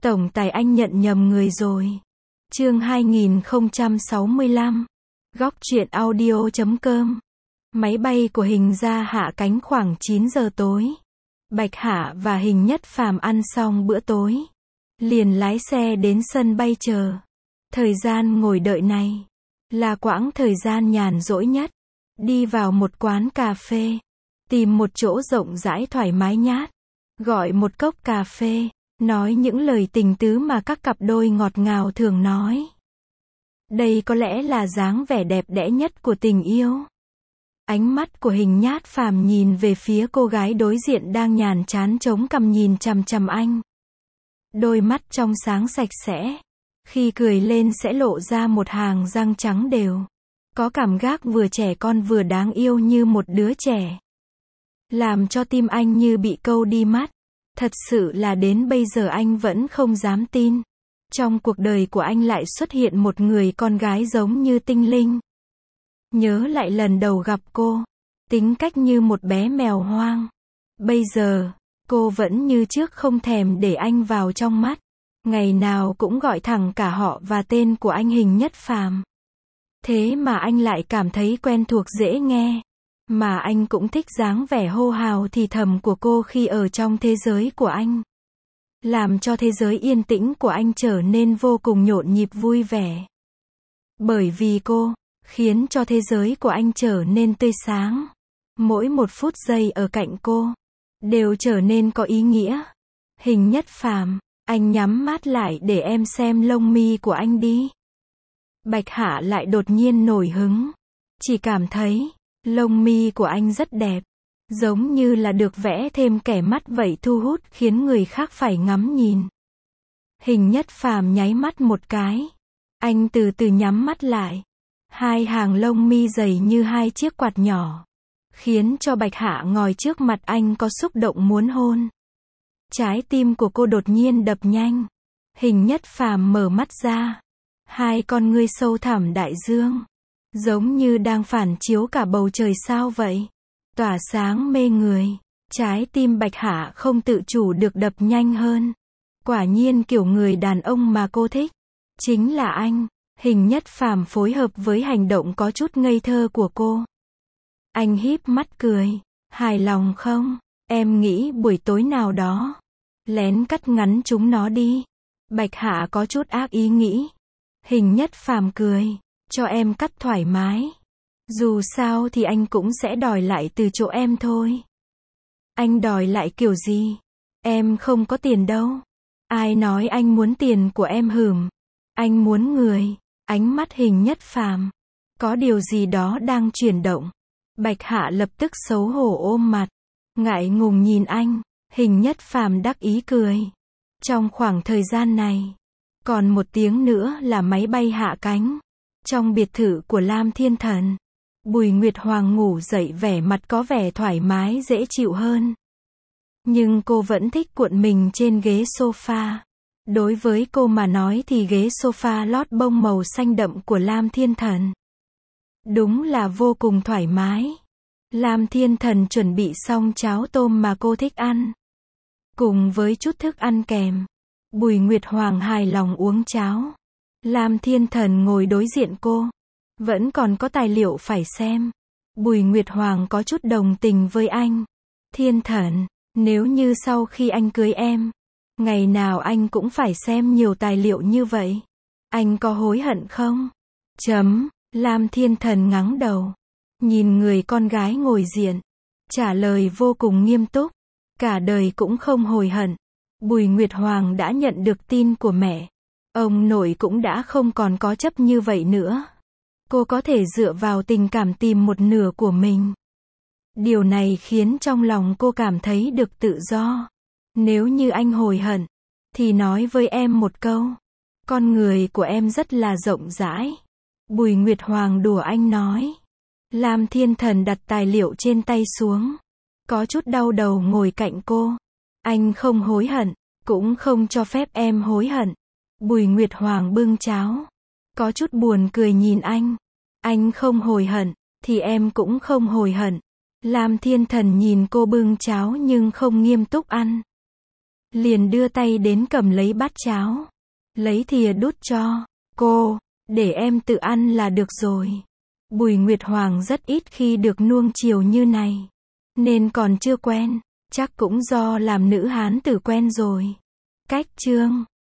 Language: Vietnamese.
Tổng tài anh nhận nhầm người rồi. Chương 2065. Góc truyện audio.com. Máy bay của Hình gia hạ cánh khoảng 9 giờ tối. Bạch Hạ và Hình Nhất Phàm ăn xong bữa tối, liền lái xe đến sân bay chờ. Thời gian ngồi đợi này là quãng thời gian nhàn rỗi nhất. Đi vào một quán cà phê, tìm một chỗ rộng rãi thoải mái nhát, gọi một cốc cà phê, nói những lời tình tứ mà các cặp đôi ngọt ngào thường nói. Đây có lẽ là dáng vẻ đẹp đẽ nhất của tình yêu. Ánh mắt của Hình Nhát Phàm nhìn về phía cô gái đối diện đang nhàn chán chống cằm nhìn chằm chằm anh. Đôi mắt trong sáng sạch sẽ, khi cười lên sẽ lộ ra một hàng răng trắng đều. Có cảm giác vừa trẻ con vừa đáng yêu như một đứa trẻ. Làm cho tim anh như bị câu đi mắt. Thật sự là đến bây giờ anh vẫn không dám tin. Trong cuộc đời của anh lại xuất hiện một người con gái giống như tinh linh. Nhớ lại lần đầu gặp cô, tính cách như một bé mèo hoang. Bây giờ, cô vẫn như trước không thèm để anh vào trong mắt. Ngày nào cũng gọi thẳng cả họ và tên của anh Hình Nhất Phàm. Thế mà anh lại cảm thấy quen thuộc dễ nghe. Mà anh cũng thích dáng vẻ hô hào thì thầm của cô khi ở trong thế giới của anh. Làm cho thế giới yên tĩnh của anh trở nên vô cùng nhộn nhịp vui vẻ. Bởi vì cô, khiến cho thế giới của anh trở nên tươi sáng. Mỗi một phút giây ở cạnh cô, đều trở nên có ý nghĩa. Hình Nhất Phàm, anh nhắm mắt lại để em xem lông mi của anh đi. Bạch Hạ lại đột nhiên nổi hứng. Chỉ cảm thấy, lông mi của anh rất đẹp. Giống như là được vẽ thêm kẻ mắt vậy, thu hút khiến người khác phải ngắm nhìn. Hình Nhất Phàm nháy mắt một cái. Anh từ từ nhắm mắt lại. Hai hàng lông mi dày như hai chiếc quạt nhỏ. Khiến cho Bạch Hạ ngồi trước mặt anh có xúc động muốn hôn. Trái tim của cô đột nhiên đập nhanh. Hình Nhất Phàm mở mắt ra. Hai con ngươi sâu thẳm đại dương. Giống như đang phản chiếu cả bầu trời sao vậy. Tỏa sáng mê người. Trái tim Bạch Hạ không tự chủ được đập nhanh hơn. Quả nhiên kiểu người đàn ông mà cô thích chính là anh. Hình Nhất Phàm phối hợp với hành động có chút ngây thơ của cô. Anh híp mắt cười. Hài lòng không? Em nghĩ buổi tối nào đó lén cắt ngắn chúng nó đi. Bạch Hạ có chút ác ý nghĩ. Hình Nhất Phàm cười. Cho em cắt thoải mái. Dù sao thì anh cũng sẽ đòi lại từ chỗ em thôi. Anh đòi lại kiểu gì? Em không có tiền đâu. Ai nói anh muốn tiền của em hửm? Anh muốn người. Ánh mắt Hình Nhất Phàm có điều gì đó đang chuyển động. Bạch Hạ lập tức xấu hổ ôm mặt, ngại ngùng nhìn anh. Hình Nhất Phàm đắc ý cười. Trong khoảng thời gian này, còn 1 tiếng nữa là máy bay hạ cánh. Trong biệt thự của Lam Thiên Thần, Bùi Nguyệt Hoàng ngủ dậy vẻ mặt có vẻ thoải mái dễ chịu hơn. Nhưng cô vẫn thích cuộn mình trên ghế sofa. Đối với cô mà nói thì ghế sofa lót bông màu xanh đậm của Lam Thiên Thần đúng là vô cùng thoải mái. Lam Thiên Thần chuẩn bị xong cháo tôm mà cô thích ăn, cùng với chút thức ăn kèm. Bùi Nguyệt Hoàng hài lòng uống cháo. Lam Thiên Thần ngồi đối diện cô. Vẫn còn có tài liệu phải xem. Bùi Nguyệt Hoàng có chút đồng tình với anh. Thiên Thần, nếu như sau khi anh cưới em, ngày nào anh cũng phải xem nhiều tài liệu như vậy, anh có hối hận không? Lam Thiên Thần ngắng đầu. Nhìn người con gái ngồi diện. Trả lời vô cùng nghiêm túc. Cả đời cũng không hối hận. Bùi Nguyệt Hoàng đã nhận được tin của mẹ. Ông nội cũng đã không còn có chấp như vậy nữa. Cô có thể dựa vào tình cảm tìm một nửa của mình. Điều này khiến trong lòng cô cảm thấy được tự do. Nếu như anh hối hận, thì nói với em một câu. Con người của em rất là rộng rãi. Bùi Nguyệt Hoàng đùa anh nói. Lam Thiên Thần đặt tài liệu trên tay xuống. Có chút đau đầu ngồi cạnh cô. Anh không hối hận, cũng không cho phép em hối hận. Bùi Nguyệt Hoàng bưng cháo. Có chút buồn cười nhìn anh. Anh không hối hận, thì em cũng không hối hận. Lam Thiên Thần nhìn cô bưng cháo nhưng không nghiêm túc ăn. Liền đưa tay đến cầm lấy bát cháo. Lấy thìa đút cho. Cô, để em tự ăn là được rồi. Bùi Nguyệt Hoàng rất ít khi được nuông chiều như này. Nên còn chưa quen. Chắc cũng do làm nữ hán tử quen rồi. Cách chương